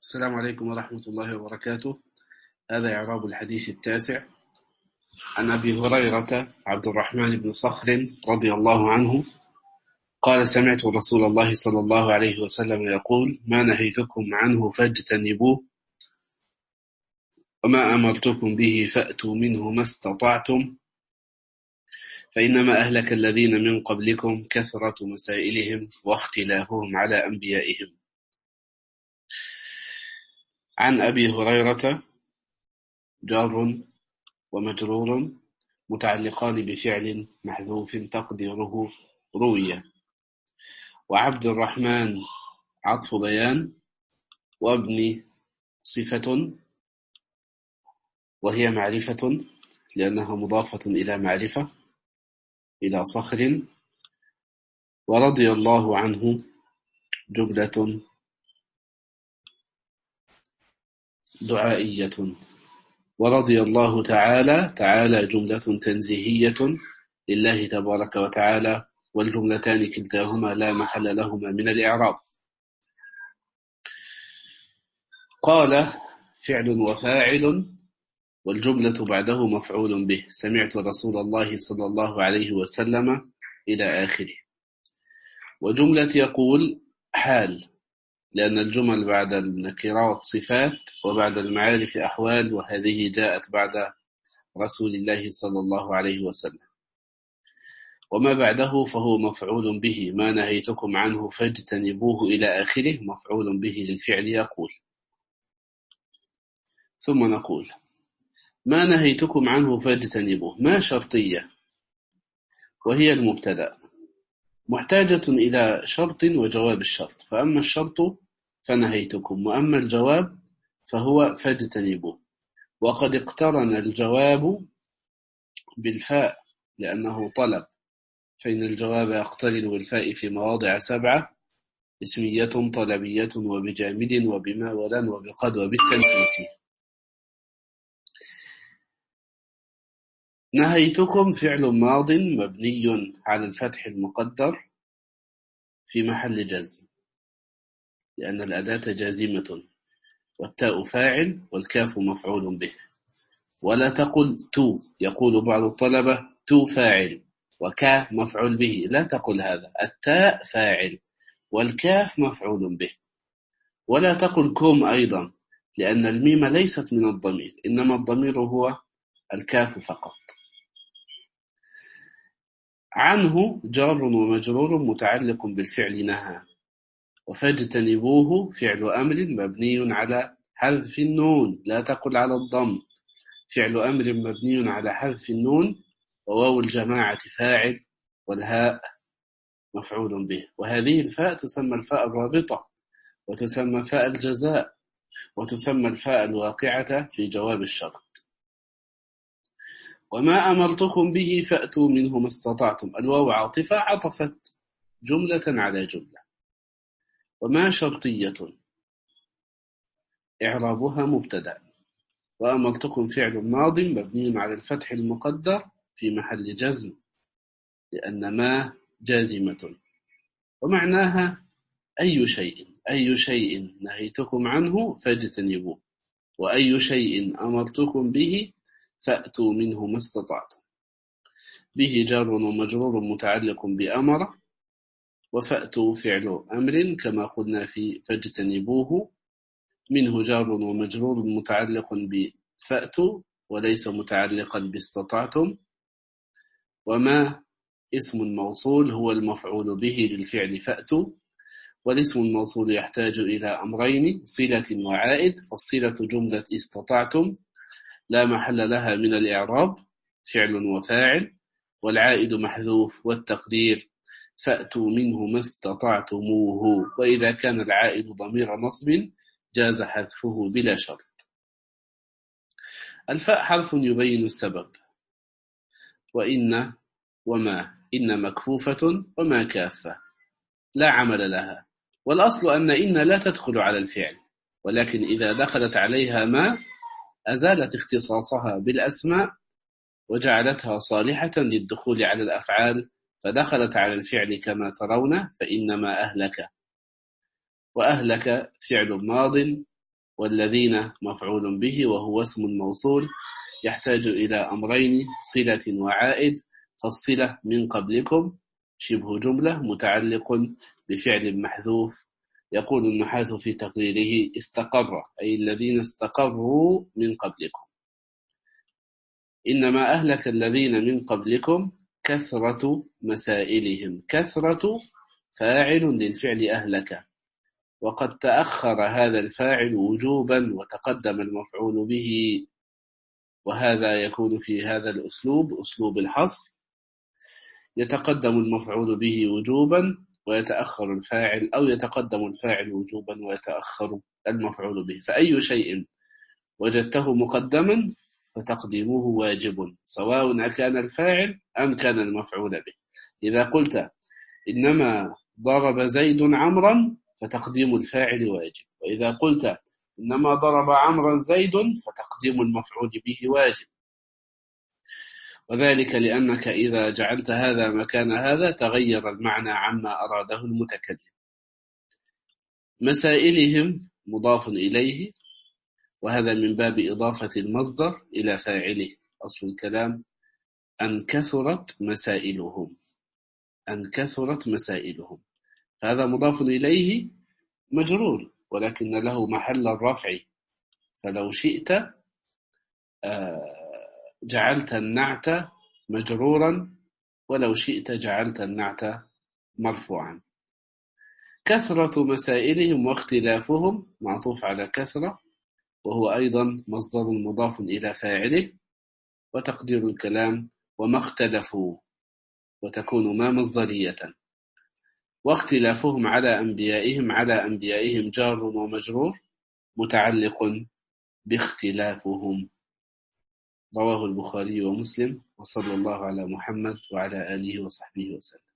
السلام عليكم ورحمة الله وبركاته. هذا إعراب الحديث التاسع عن أبي هريرة عبد الرحمن بن صخر رضي الله عنه قال: سمعت رسول الله صلى الله عليه وسلم يقول: ما نهيتكم عنه فاجتنبوه، وما أمرتكم به فأتوا منه ما استطعتم، فإنما أهلك الذين من قبلكم كثرة مسائلهم واختلافهم على أنبيائهم. عن أبي هريرة جار ومجرور متعلقان بفعل محذوف تقديره روي، وعبد الرحمن عطف بيان، وابن صفة وهي معرفة لأنها مضافة إلى معرفة إلى صخر، ورضي الله عنه جملة دعائية، ورضي الله تعالى جملة تنزيهية لله تبارك وتعالى، والجملتان كلتاهما لا محل لهما من الإعراب. قال فعل وفاعل، والجملة بعده مفعول به. سمعت رسول الله صلى الله عليه وسلم إلى آخره. وجملة يقول حال، لأن الجمل بعد النكرات صفات وبعد المعارف أحوال، وهذه جاءت بعد رسول الله صلى الله عليه وسلم. وما بعده فهو مفعول به، ما نهيتكم عنه فاجتنبوه إلى آخره، مفعول به للفعل يقول. ثم نقول: ما نهيتكم عنه فاجتنبوه ما شرطية، وهي المبتدأ، محتاجة إلى شرط وجواب الشرط، فأما الشرط فنهيتكم، وأما الجواب فهو فاجتنبوه. وقد اقترن الجواب بالفاء لأنه طلب، فإن الجواب يقترن بالفاء في مواضع 7: اسمية، طلبية، وبجامد، وبما، ولن، وبقد، وبالتنفيس. نهيتكم فعل ماض مبني على الفتح المقدر في محل جزم، لأن الأداة جازمة، والتاء فاعل والكاف مفعول به. ولا تقل تو، يقول بعض الطلبة تو فاعل وكا مفعول به، لا تقل هذا، التاء فاعل والكاف مفعول به. ولا تقل كم أيضا، لأن الميم ليست من الضمير، إنما الضمير هو الكاف فقط. عنه جار ومجرور متعلق بالفعل نهى، وفاجتنبوه فعل أمر مبني على حذف النون، لا تقل على الضم، فعل أمر مبني على حذف النون، وواو الجماعة فاعل، والهاء مفعول به. وهذه الفاء تسمى الفاء الرابطة، وتسمى فاء الجزاء، وتسمى الفاء الواقعة في جواب الشرط. وما أمرتكم به فأتوا منه ما استطعتم، الواو عاطفة عطفت جملة على جملة. وما شرطية، إعرابها مبتدأ، وأمرتكم فعل ماض مبني على الفتح المقدر في محل جزم، لأن ما جازمة. ومعناها أي شيء نهيتكم عنه فاجتنبوه، وأي شيء أمرتكم به فأتوا منه ما استطعتم. به جار ومجرور متعلق بأمر، وفأتوا فعل أمر كما قلنا في فاجتنبوه. منه جار ومجرور متعلق بفأتوا وليس متعلقا باستطعتم. وما اسم موصول هو المفعول به للفعل فأتوا، والاسم الموصول يحتاج إلى أمرين: صلة وعائد، فالصلة جملة استطعتم لا محل لها من الإعراب، فعل وفاعل، والعائد محذوف، والتقدير فأتوا منه ما استطعتموه. وإذا كان العائد ضمير نصب جاز حذفه بلا شرط. الفاء حرف يبين السبب، وإن وما، إن مكفوفة وما كافة لا عمل لها، والأصل أن إن لا تدخل على الفعل، ولكن إذا دخلت عليها ما أزالت اختصاصها بالأسماء وجعلتها صالحة للدخول على الأفعال، فدخلت على الفعل كما ترون: فإنما أهلك. وأهلك فعل ماض والذين مفعول به وهو اسم موصول يحتاج إلى أمرين: صلة وعائد. فالصلة من قبلكم شبه جملة متعلق بفعل محذوف. يقول النحاة في تقريره: استقر، أي الذين استقروا من قبلكم. إنما أهلك الذين من قبلكم كثرة مسائلهم. كثرة فاعل للفعل أهلك، وقد تأخر هذا الفاعل وجوبا وتقدم المفعول به، وهذا يكون في هذا الأسلوب أسلوب الحصر: يتقدم المفعول به وجوبا ويتأخر الفاعل، أو يتقدم الفاعل وجوبا ويتأخر المفعول به. فأي شيء وجدته مقدما فتقديمه واجب، سواء أكان الفاعل أم كان المفعول به. إذا قلت إنما ضرب زيد عمرا فتقديم الفاعل واجب، وإذا قلت إنما ضرب عمرا زيد فتقديم المفعول به واجب، وذلك لأنك إذا جعلت هذا مكان هذا تغير المعنى عما أراده المتكلم. مسائلهم مضاف إليه، وهذا من باب إضافة المصدر إلى فاعله. أصل الكلام أن كثرت مسائلهم، أن كثرت مسائلهم، فهذا مضاف إليه مجرور ولكن له محل الرفع، فلو شئت جعلت النعت مجرورا، ولو شئت جعلت النعت مرفوعا. كثرة مسائلهم واختلافهم معطوف على كثرة، وهو أيضا مصدر مضاف إلى فاعله، وتقدير الكلام وما اختلفوا، وتكون ما مصدرية. واختلافهم على أنبيائهم، على أنبيائهم جار ومجرور متعلق باختلافهم. رواه البخاري ومسلم، وصلى الله على محمد وعلى آله وصحبه وسلم.